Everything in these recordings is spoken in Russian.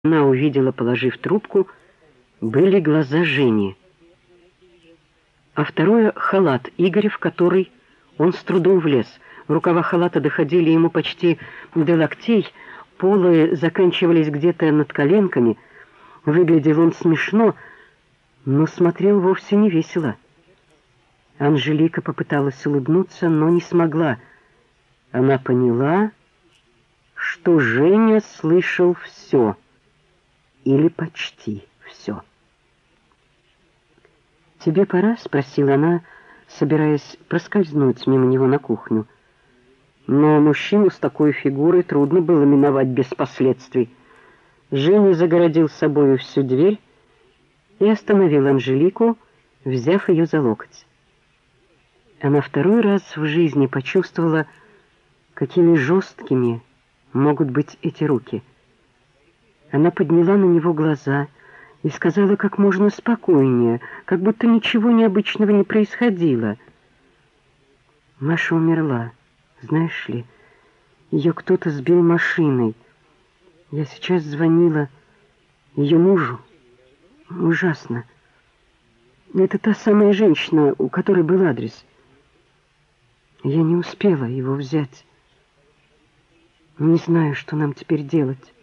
Она увидела, положив трубку, были глаза Жени, а второе — халат Игоря, в который он с трудом влез. Рукава халата доходили ему почти до локтей, полы заканчивались где-то над коленками. Выглядел он смешно, но смотрел вовсе не весело. Анжелика попыталась улыбнуться, но не смогла. Она поняла, что Женя слышал все, или почти все. «Тебе пора?» — спросила она, собираясь проскользнуть мимо него на кухню. Но мужчину с такой фигурой трудно было миновать без последствий. Женя загородил собою всю дверь и остановил Анжелику, взяв ее за локоть. Она второй раз в жизни почувствовала, какими жесткими могут быть эти руки. Она подняла на него глаза и сказала как можно спокойнее, как будто ничего необычного не происходило. Маша умерла, знаешь ли. Ее кто-то сбил машиной. Я сейчас звонила ее мужу. Ужасно. Это та самая женщина, у которой был адрес. Я не успела его взять. Не знаю, что нам теперь делать.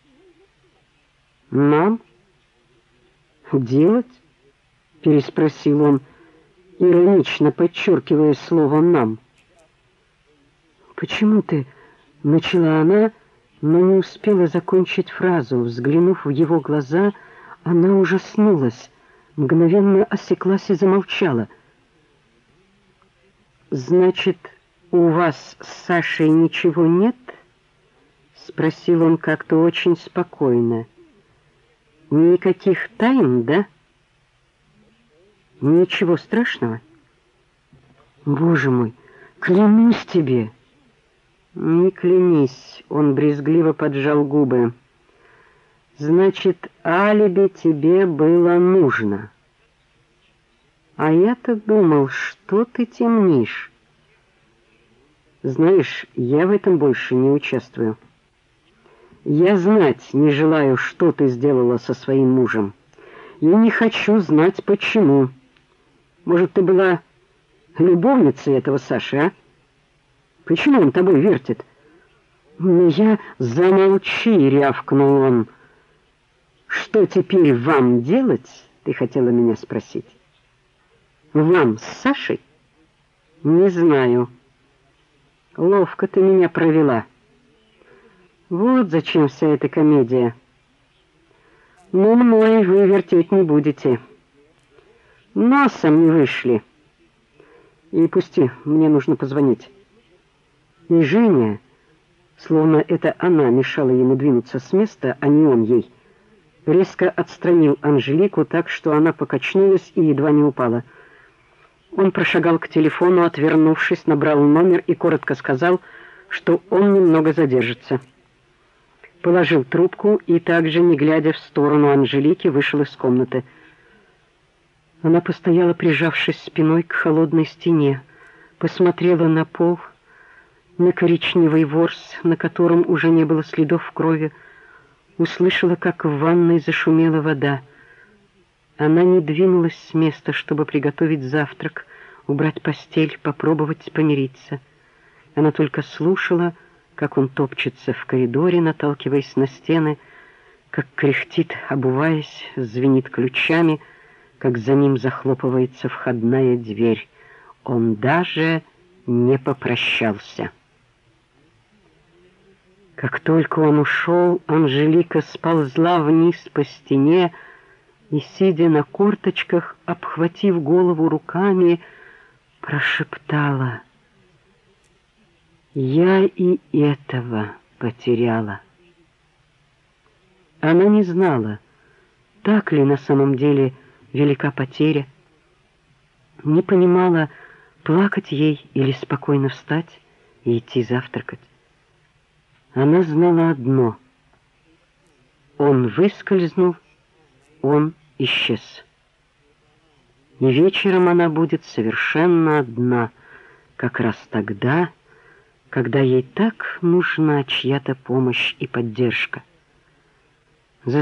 «Нам? Делать?» — переспросил он, иронично подчеркивая слово «нам». «Почему ты?» — начала она, но не успела закончить фразу. Взглянув в его глаза, она ужаснулась, мгновенно осеклась и замолчала. «Значит, у вас с Сашей ничего нет?» — спросил он как-то очень спокойно. «Никаких тайн, да? Ничего страшного?» «Боже мой, клянусь тебе!» «Не клянись», — он брезгливо поджал губы. «Значит, алиби тебе было нужно. А я-то думал, что ты темнишь. Знаешь, я в этом больше не участвую. Я знать не желаю, что ты сделала со своим мужем. И не хочу знать, почему. Может, ты была любовницей этого Саши, а? Почему он тобой вертит?» «Ну я...» «Замолчи!» — рявкнул он. «Что теперь вам делать?» — ты хотела меня спросить. «Вам с Сашей?» «Не знаю. Ловко ты меня провела. Вот зачем вся эта комедия. Но мной вы вертеть не будете. Носом не вышли. И пусти, мне нужно позвонить». И Женя, словно это она мешала ему двинуться с места, а не он ей, резко отстранил Анжелику так, что она покачнулась и едва не упала. Он прошагал к телефону, отвернувшись, набрал номер и коротко сказал, что он немного задержится. Положил трубку и также, не глядя в сторону Анжелики, вышел из комнаты. Она постояла, прижавшись спиной к холодной стене, посмотрела на пол, на коричневый ворс, на котором уже не было следов крови, услышала, как в ванной зашумела вода. Она не двинулась с места, чтобы приготовить завтрак, убрать постель, попробовать помириться. Она только слушала, как он топчется в коридоре, наталкиваясь на стены, как кряхтит, обуваясь, звенит ключами, как за ним захлопывается входная дверь. Он даже не попрощался. Как только он ушел, Анжелика сползла вниз по стене и, сидя на корточках, обхватив голову руками, прошептала: «Я и этого потеряла». Она не знала, так ли на самом деле велика потеря, не понимала, плакать ей или спокойно встать и идти завтракать. Она знала одно: он выскользнул, он исчез. И вечером она будет совершенно одна, как раз тогда, когда ей так нужна чья-то помощь и поддержка.